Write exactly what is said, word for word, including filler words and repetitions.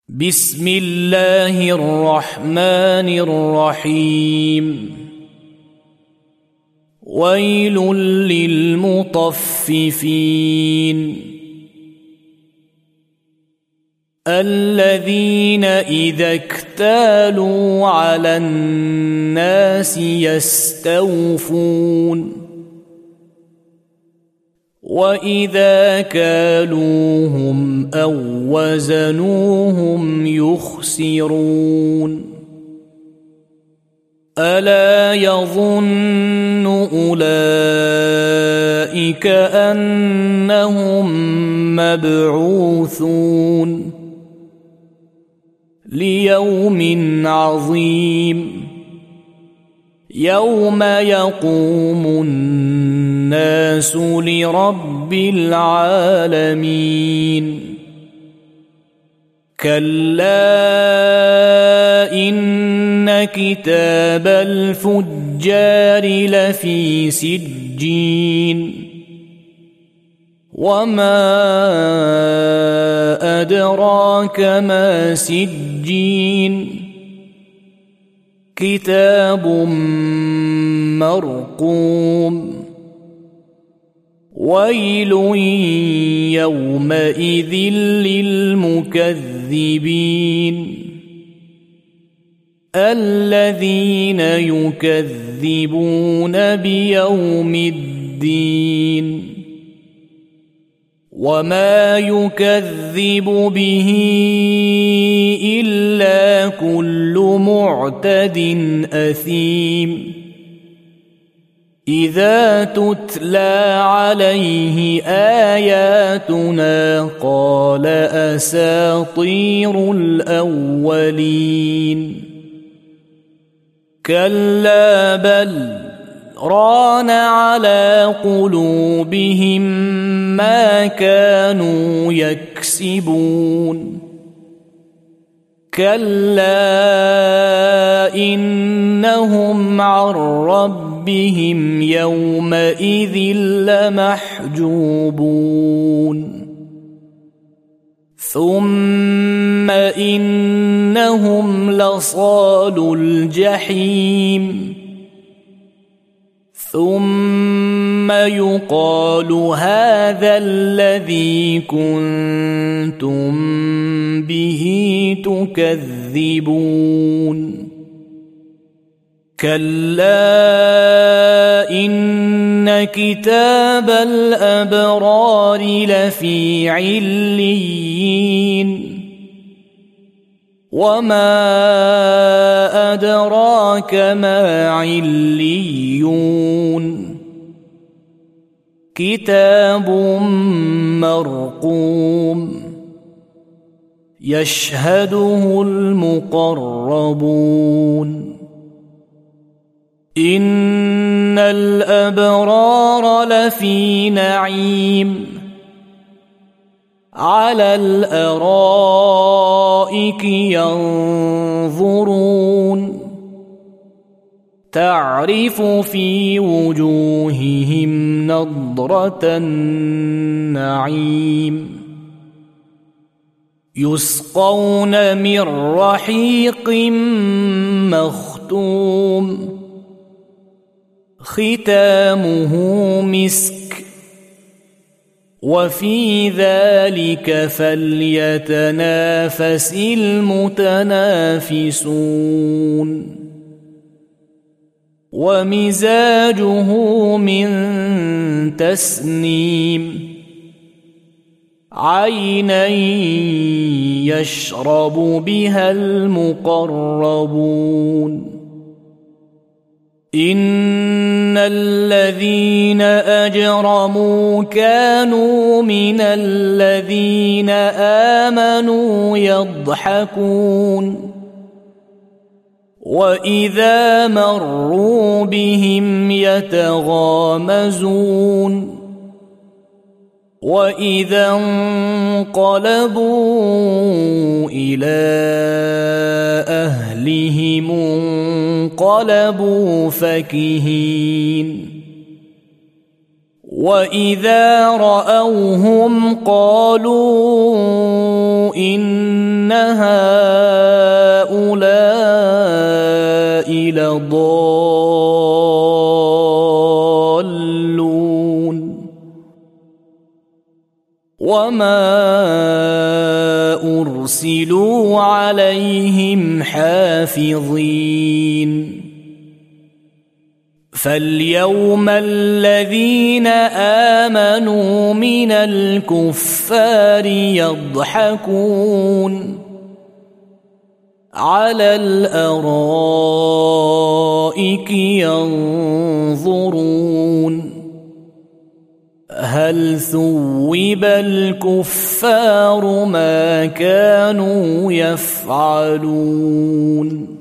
بسم الله الرحمن الرحيم. ويل للمطففين الذين إذا اكتالوا على الناس يستوفون وإذا كالوهم أو وزنوهم يخسرون ألا يظن أولئك أنهم مبعوثون ليوم عظيم يوم يقوم الناس لرب العالمين كلا إن كتاب الفجار لفي سجين وما أدراك ما سجين كتاب مرقوم ويل يومئذ للمكذبين الذين يكذبون بيوم الدين وما يكذب به إلا كل معتد أثيم إذا تتلى عليه آياتنا قال أساطير الأولين كلا بل ران على قلوبهم ما كانوا يكسبون كلا إنهم عن ربهم يومئذ لمحجوبون ثم إنهم لصالو الجحيم ثم يقال هذا الذي كنتم به تكذبون كلا إن كتاب الأبرار لفي عليين وما أدراك ما عليون كتاب مرقوم يشهده المقربون إن الأبرار لفي نعيم على الأرائك ينظرون تعرف في وجوههم نضرة النعيم يسقون من رحيق مختوم ختامه مسك وفي ذلك فليتنافس المتنافسون ومزاجه من تسنيم عينا يشرب بها المقربون إن الذين أجرموا كانوا من الذين آمنوا يضحكون وإذا مروا بهم يتغامزون وإذا انقلبوا إلى أهلهم انقلبوا فكهين وإذا رأوهم قالوا إن هؤلاء لضالون وما أرسلوا عليهم حافظين فاليوم الذين آمنوا من الكفار يضحكون على الأرائك ينظرون هل ثوب الكفار ما كانوا يفعلون